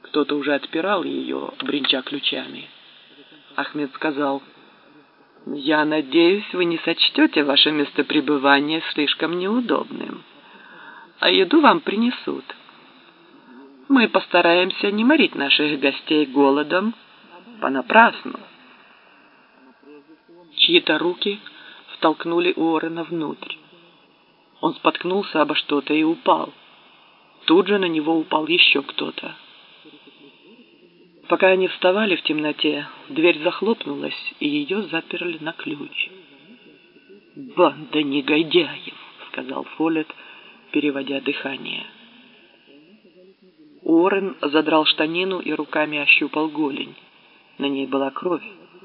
Кто-то уже отпирал ее, бренча ключами. Ахмед сказал: «Я надеюсь, вы не сочтете ваше местопребывание слишком неудобным, а еду вам принесут. Мы постараемся не морить наших гостей голодом понапрасну». Чьи-то руки втолкнули Уоррена внутрь. Он споткнулся обо что-то и упал. Тут же на него упал еще кто-то. Пока они вставали в темноте, дверь захлопнулась, и ее заперли на ключ. «Банда негодяев», — сказал Фоллетт, переводя дыхание. Уоррен задрал штанину и руками ощупал голень. На ней была кровь.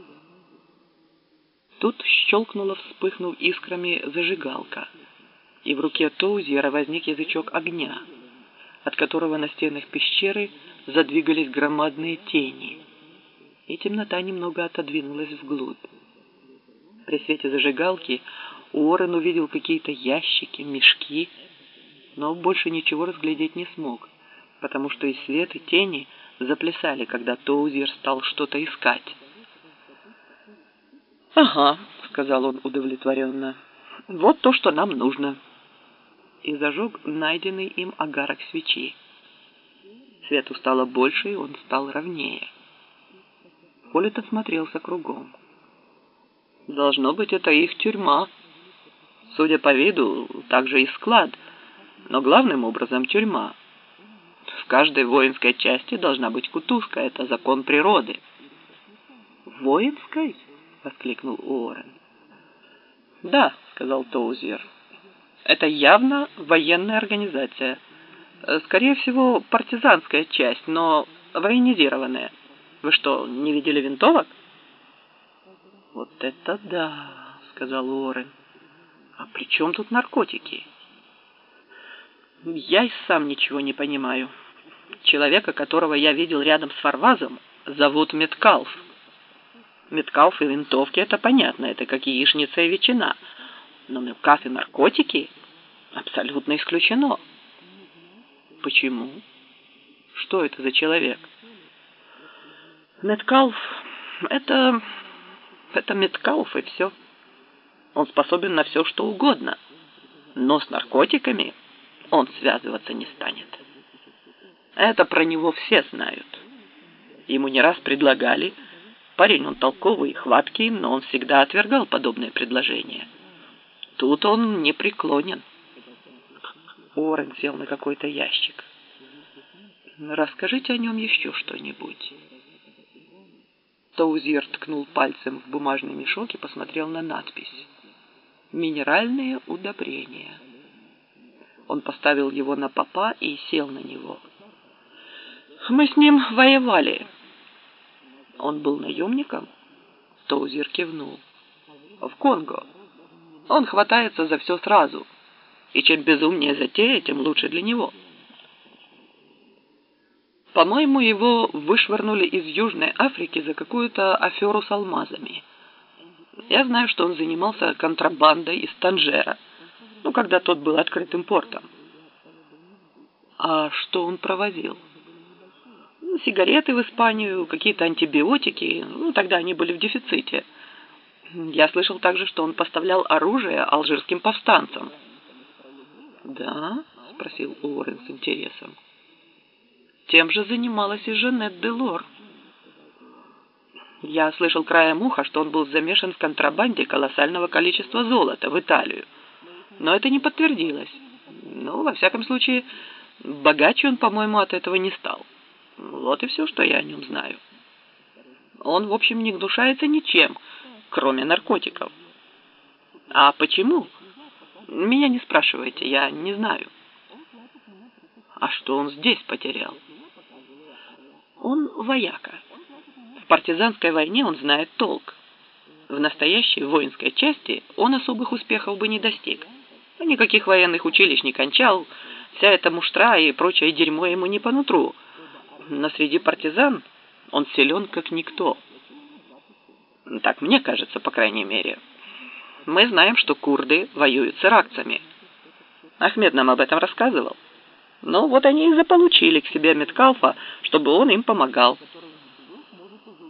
Тут щелкнула, вспыхнув искрами, зажигалка, и в руке Тоузера возник язычок огня, от которого на стенах пещеры задвигались громадные тени, и темнота немного отодвинулась вглубь. При свете зажигалки Уоррен увидел какие-то ящики, мешки, но больше ничего разглядеть не смог, потому что и свет, и тени заплясали, когда Тоузер стал что-то искать. «Ага», — сказал он удовлетворенно, — «вот то, что нам нужно». И зажег найденный им огарок свечи. Свету стало больше, и он стал ровнее. Фоллетт осмотрелся кругом. «Должно быть, это их тюрьма. Судя по виду, также и склад, но главным образом тюрьма. В каждой воинской части должна быть кутузка, это закон природы». «Воинской?» — воскликнул Уоррен. «Да», — сказал Тоузер. «Это явно военная организация. Скорее всего, партизанская часть, но военизированная. Вы что, не видели винтовок?» «Вот это да», — сказал Уоррен. «А при чем тут наркотики?» «Я и сам ничего не понимаю. Человека, которого я видел рядом с Фарвазом, зовут Меткалф. Меткалф и винтовки — это понятно, это как яичница и ветчина. Но Меткалф и наркотики абсолютно исключено». «Почему? Что это за человек?» «Меткалф — это Меткалф, и все. Он способен на все, что угодно. Но с наркотиками он связываться не станет. Это про него все знают. Ему не раз предлагали. Парень он толковый и хваткий, но он всегда отвергал подобные предложения. Тут он не преклонен». Уоррен сел на какой-то ящик. «Расскажите о нем еще что-нибудь». Тоузер ткнул пальцем в бумажный мешок и посмотрел на надпись: «Минеральные удобрения». Он поставил его на попа и сел на него. «Мы с ним воевали». «Он был наемником?» Тоузер кивнул. «В Конго. Он хватается за все сразу. И чем безумнее затея, тем лучше для него. По-моему, его вышвырнули из Южной Африки за какую-то аферу с алмазами. Я знаю, что он занимался контрабандой из Танжера, когда тот был открытым портом». «А что он провозил?» «Сигареты в Испанию, какие-то антибиотики. Тогда они были в дефиците. Я слышал также, что он поставлял оружие алжирским повстанцам». «Да?» — спросил Уоррен с интересом. «Тем же занималась и Жанет Делор. Я слышал краем уха, что он был замешан в контрабанде колоссального количества золота в Италию. Но это не подтвердилось. Во всяком случае, богаче он, по-моему, от этого не стал. Вот и все, что я о нем знаю. Он, в общем, не гнушается ничем, кроме наркотиков. А почему? Меня не спрашивайте, я не знаю». «А что он здесь потерял?» «Он вояка. В партизанской войне он знает толк. В настоящей воинской части он особых успехов бы не достиг. Никаких военных училищ не кончал, вся эта муштра и прочее дерьмо ему не по нутру. Но среди партизан он силен как никто. Так мне кажется, по крайней мере. Мы знаем, что курды воюют с иракцами. Ахмед нам об этом рассказывал. Ну, вот они и заполучили к себе Меткалфа, чтобы он им помогал.